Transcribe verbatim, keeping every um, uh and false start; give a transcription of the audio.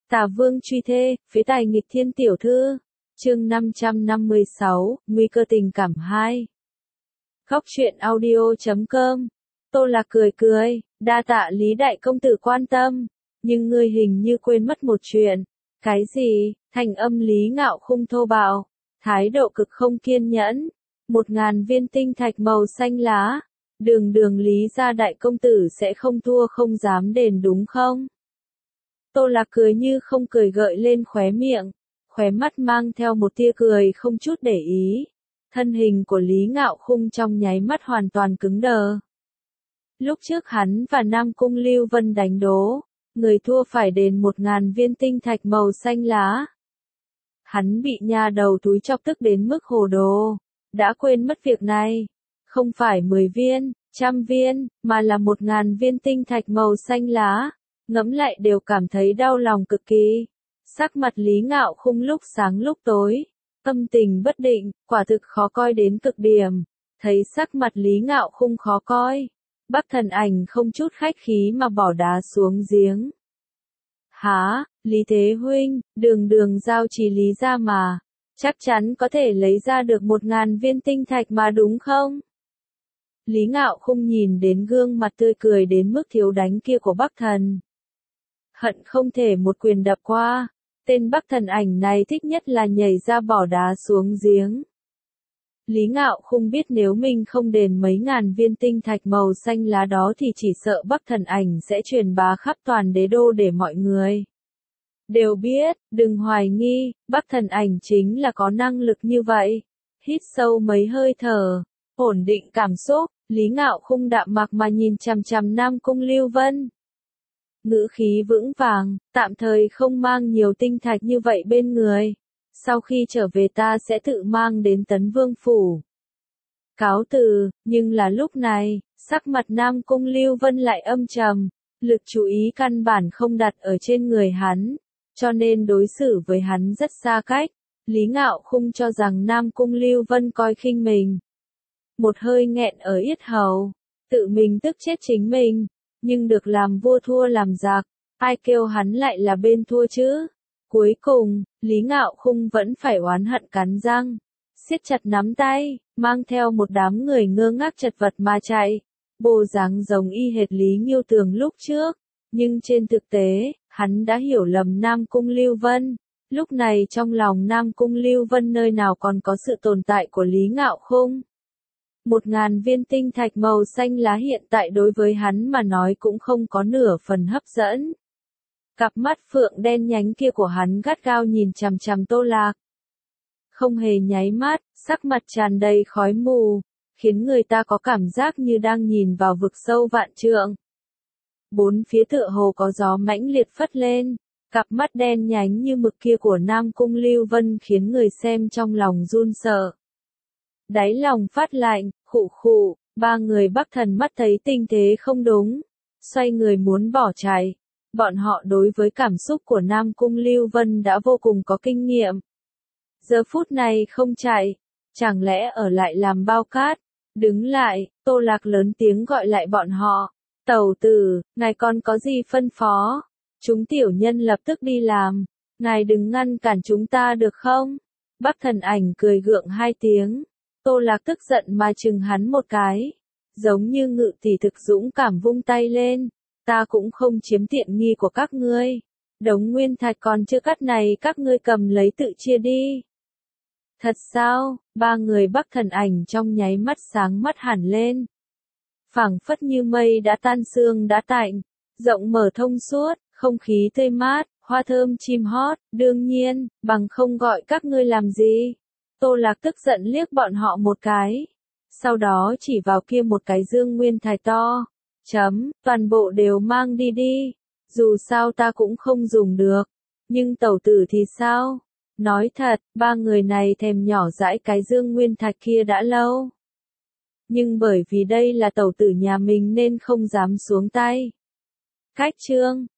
Tả Vương truy thê, phế tài nghịch thiên tiểu thư. Chương năm trăm năm mươi sáu, nguy cơ tình cảm hai. Góc truyện audio chấm com. Tô Lạc cười cười, đa tạ Lý đại công tử quan tâm, nhưng ngươi hình như quên mất một chuyện. Cái gì? Thành âm Lý Ngạo Khung thô bạo, thái độ cực không kiên nhẫn. Một ngàn viên tinh thạch màu xanh lá, đường đường Lý gia đại công tử sẽ không thua không dám đền đúng không? Tô Lạc cười như không cười gợi lên khóe miệng, khóe mắt mang theo một tia cười không chút để ý. Thân hình của Lý Ngạo Khung trong nháy mắt hoàn toàn cứng đờ. Lúc trước hắn và Nam Cung Lưu Vân đánh đố, người thua phải đền một ngàn viên tinh thạch màu xanh lá. Hắn bị nha đầu túi chọc tức đến mức hồ đồ, đã quên mất việc này. Không phải mười viên, trăm viên, mà là một ngàn viên tinh thạch màu xanh lá. Ngẫm lại đều cảm thấy đau lòng cực kỳ. Sắc mặt Lý Ngạo Khung lúc sáng lúc tối, tâm tình bất định, quả thực khó coi đến cực điểm. Thấy sắc mặt Lý Ngạo Khung khó coi, Bắc Thần Ảnh không chút khách khí mà bỏ đá xuống giếng. Hả, Lý Thế Huynh, đường đường giao trì Lý gia mà, chắc chắn có thể lấy ra được một ngàn viên tinh thạch mà đúng không? Lý Ngạo Khung nhìn đến gương mặt tươi cười đến mức thiếu đánh kia của Bắc Thần. Hận không thể một quyền đập qua, tên Bắc Thần Ảnh này thích nhất là nhảy ra bỏ đá xuống giếng. Lý Ngạo Khung biết nếu mình không đền mấy ngàn viên tinh thạch màu xanh lá đó thì chỉ sợ Bắc Thần Ảnh sẽ truyền bá khắp toàn đế đô để mọi người đều biết, đừng hoài nghi, Bắc Thần Ảnh chính là có năng lực như vậy. Hít sâu mấy hơi thở, ổn định cảm xúc, Lý Ngạo Khung đạm mạc mà nhìn chằm chằm Nam Cung Lưu Vân. Ngữ khí vững vàng, tạm thời không mang nhiều tinh thạch như vậy bên người. Sau khi trở về ta sẽ tự mang đến Tấn Vương Phủ. Cáo từ, nhưng là lúc này, sắc mặt Nam Cung Lưu Vân lại âm trầm, lực chú ý căn bản không đặt ở trên người hắn, cho nên đối xử với hắn rất xa cách. Lý Ngạo Khung cho rằng Nam Cung Lưu Vân coi khinh mình. Một hơi nghẹn ở yết hầu, tự mình tức chết chính mình, nhưng được làm vua thua làm giặc, ai kêu hắn lại là bên thua chứ? Cuối cùng, Lý Ngạo Khung vẫn phải oán hận cắn răng, siết chặt nắm tay, mang theo một đám người ngơ ngác chật vật mà chạy, bộ dáng giống y hệt Lý Nghiêu Tường lúc trước, nhưng trên thực tế, hắn đã hiểu lầm Nam Cung Lưu Vân. Lúc này trong lòng Nam Cung Lưu Vân nơi nào còn có sự tồn tại của Lý Ngạo Khung. Một ngàn viên tinh thạch màu xanh lá hiện tại đối với hắn mà nói cũng không có nửa phần hấp dẫn. Cặp mắt phượng đen nhánh kia của hắn gắt gao nhìn chằm chằm Tô Lạc. Không hề nháy mắt, sắc mặt tràn đầy khói mù, khiến người ta có cảm giác như đang nhìn vào vực sâu vạn trượng. Bốn phía tựa hồ có gió mãnh liệt phất lên, cặp mắt đen nhánh như mực kia của Nam Cung Lưu Vân khiến người xem trong lòng run sợ. Đáy lòng phát lạnh, khụ khụ, ba người Bắc Thần mắt thấy tình thế không đúng, xoay người muốn bỏ chạy. Bọn họ đối với cảm xúc của Nam Cung Lưu Vân đã vô cùng có kinh nghiệm. Giờ phút này không chạy, chẳng lẽ ở lại làm bao cát? Đứng lại, Tô Lạc lớn tiếng gọi lại bọn họ. Tẩu tử, ngài còn có gì phân phó? Chúng tiểu nhân lập tức đi làm, ngài đừng ngăn cản chúng ta được không? Bắc Thần Ảnh cười gượng hai tiếng. Tô Lạc tức giận mà chừng hắn một cái, giống như ngự tỷ thực dũng cảm vung tay lên. Ta cũng không chiếm tiện nghi của các ngươi. Đống nguyên thạch còn chưa cắt này các ngươi cầm lấy tự chia đi. Thật sao? Ba người Bắc Thần Ảnh trong nháy mắt sáng mắt hẳn lên. Phảng phất như mây đã tan sương đã tạnh, rộng mở thông suốt, không khí tươi mát, hoa thơm chim hót, đương nhiên, bằng không gọi các ngươi làm gì. Tô Lạc tức giận liếc bọn họ một cái, sau đó chỉ vào kia một cái dương nguyên thạch to. Chấm, toàn bộ đều mang đi đi, dù sao ta cũng không dùng được, nhưng tẩu tử thì sao? Nói thật, ba người này thèm nhỏ dãi cái dương nguyên thạch kia đã lâu. Nhưng bởi vì đây là tẩu tử nhà mình nên không dám xuống tay. Cách chương,